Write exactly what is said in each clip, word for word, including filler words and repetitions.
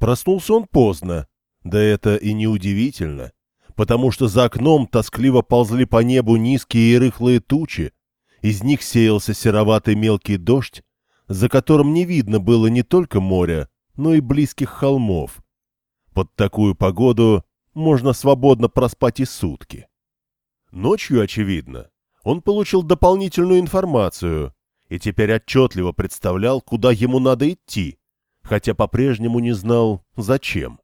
Проснулся он поздно, да это и неудивительно, потому что за окном тоскливо ползли по небу низкие и рыхлые тучи, из них сеялся сероватый мелкий дождь, за которым не видно было не только моря, но и близких холмов. Под такую погоду можно свободно проспать и сутки. Ночью, очевидно, он получил дополнительную информацию и теперь отчетливо представлял, куда ему надо идти, хотя по-прежнему не знал, зачем.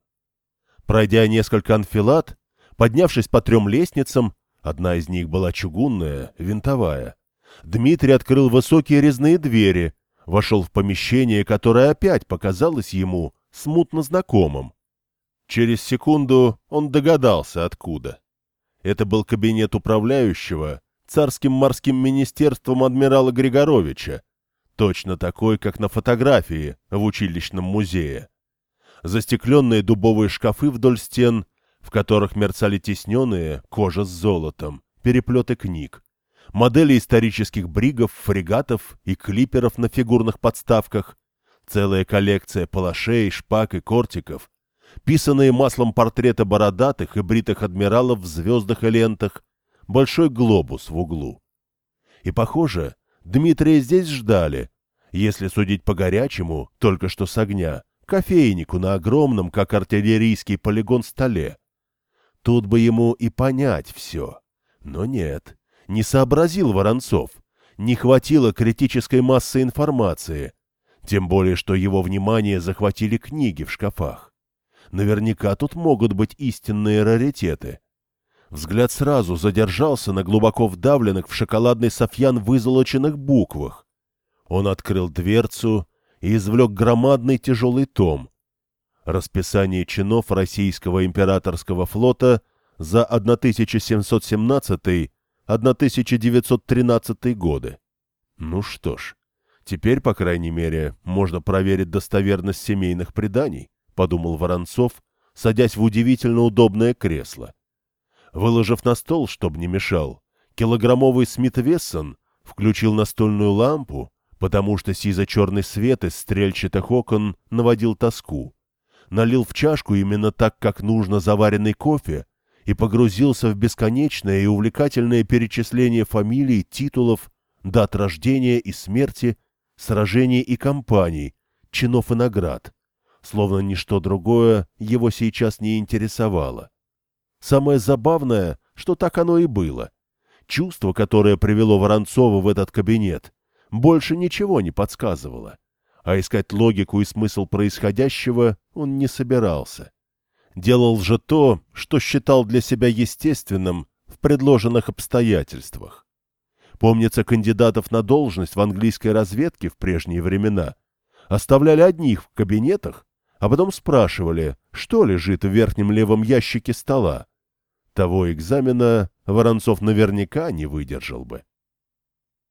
Пройдя несколько анфилад, поднявшись по трем лестницам, одна из них была чугунная, винтовая, Дмитрий открыл высокие резные двери, вошел в помещение, которое опять показалось ему смутно знакомым. Через секунду он догадался, откуда. Это был кабинет управляющего царским морским министерством адмирала Григоровича, точно такой, как на фотографии в училищном музее. Застекленные дубовые шкафы вдоль стен, в которых мерцали тисненные, кожа с золотом, переплеты книг, модели исторических бригов, фрегатов и клиперов на фигурных подставках, целая коллекция палашей, шпаг и кортиков, писанные маслом портреты бородатых и бритых адмиралов в звездах и лентах, большой глобус в углу. И, похоже, Дмитрия здесь ждали, если судить по-горячему, только что с огня, кофейнику на огромном, как артиллерийский полигон, столе. Тут бы ему и понять все. Но нет, не сообразил Воронцов, не хватило критической массы информации, тем более, что его внимание захватили книги в шкафах. Наверняка тут могут быть истинные раритеты. Взгляд сразу задержался на глубоко вдавленных в шоколадный софьян вызолоченных буквах. Он открыл дверцу и извлек громадный тяжелый том. Расписание чинов Российского императорского флота за тысяча семьсот семнадцатый — тысяча девятьсот тринадцатый годы. Ну что ж, теперь, по крайней мере, можно проверить достоверность семейных преданий, подумал Воронцов, садясь в удивительно удобное кресло. Выложив на стол, чтобы не мешал, килограммовый Смит Вессон включил настольную лампу, потому что сизо-черный свет из стрельчатых окон наводил тоску, налил в чашку именно так, как нужно, заваренный кофе и погрузился в бесконечное и увлекательное перечисление фамилий, титулов, дат рождения и смерти, сражений и кампаний, чинов и наград, словно ничто другое его сейчас не интересовало. Самое забавное, что так оно и было. Чувство, которое привело Воронцова в этот кабинет, больше ничего не подсказывало, а искать логику и смысл происходящего он не собирался. Делал же то, что считал для себя естественным в предложенных обстоятельствах. Помнится, кандидатов на должность в английской разведке в прежние времена оставляли одних в кабинетах, а потом спрашивали, что лежит в верхнем левом ящике стола. Того экзамена Воронцов наверняка не выдержал бы.